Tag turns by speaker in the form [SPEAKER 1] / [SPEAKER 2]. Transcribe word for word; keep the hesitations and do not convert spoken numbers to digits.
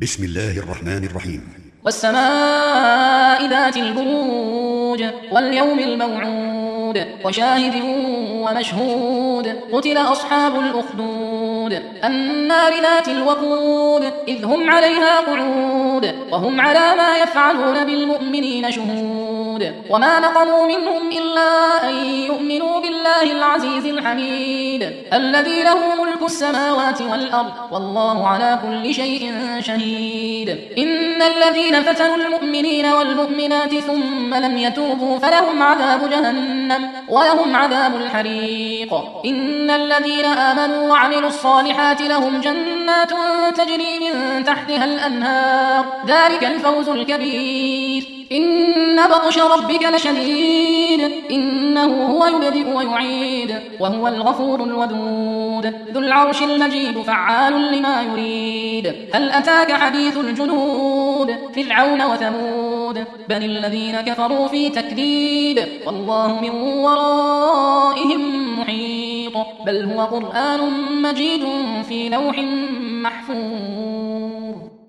[SPEAKER 1] بسم الله الرحمن الرحيم.
[SPEAKER 2] والسماء ذات البروج واليوم الموعود وشاهد ومشهود قتل أصحاب الأخدود النار ذات الوقود إذ هم عليها قعود وهم على ما يفعلون بالمؤمنين شهود وما نقموا منهم إلا أن يؤمنوا بالله العزيز الحميد الذي له ملك السماوات والأرض والله على كل شيء شهيد إن الذين فتنوا المؤمنين والمؤمنات ثم لم يتوبوا فلهم عذاب جهنم ولهم عذاب الحريق إن الذين آمنوا وعملوا الصالحات لهم جنات تجري من تحتها الأنهار ذلك الفوز الكبير إن بطش ربك لشديد إنه هو يبدئ ويعيد وهو الغفور الودود ذو العرش المجيد فعال لما يريد هل أتاك حديث الجنود فرعون وثمود بل الذين كفروا في تكذيب والله من ورائهم محيط بل هو قرآن مجيد في لوح محفوظ.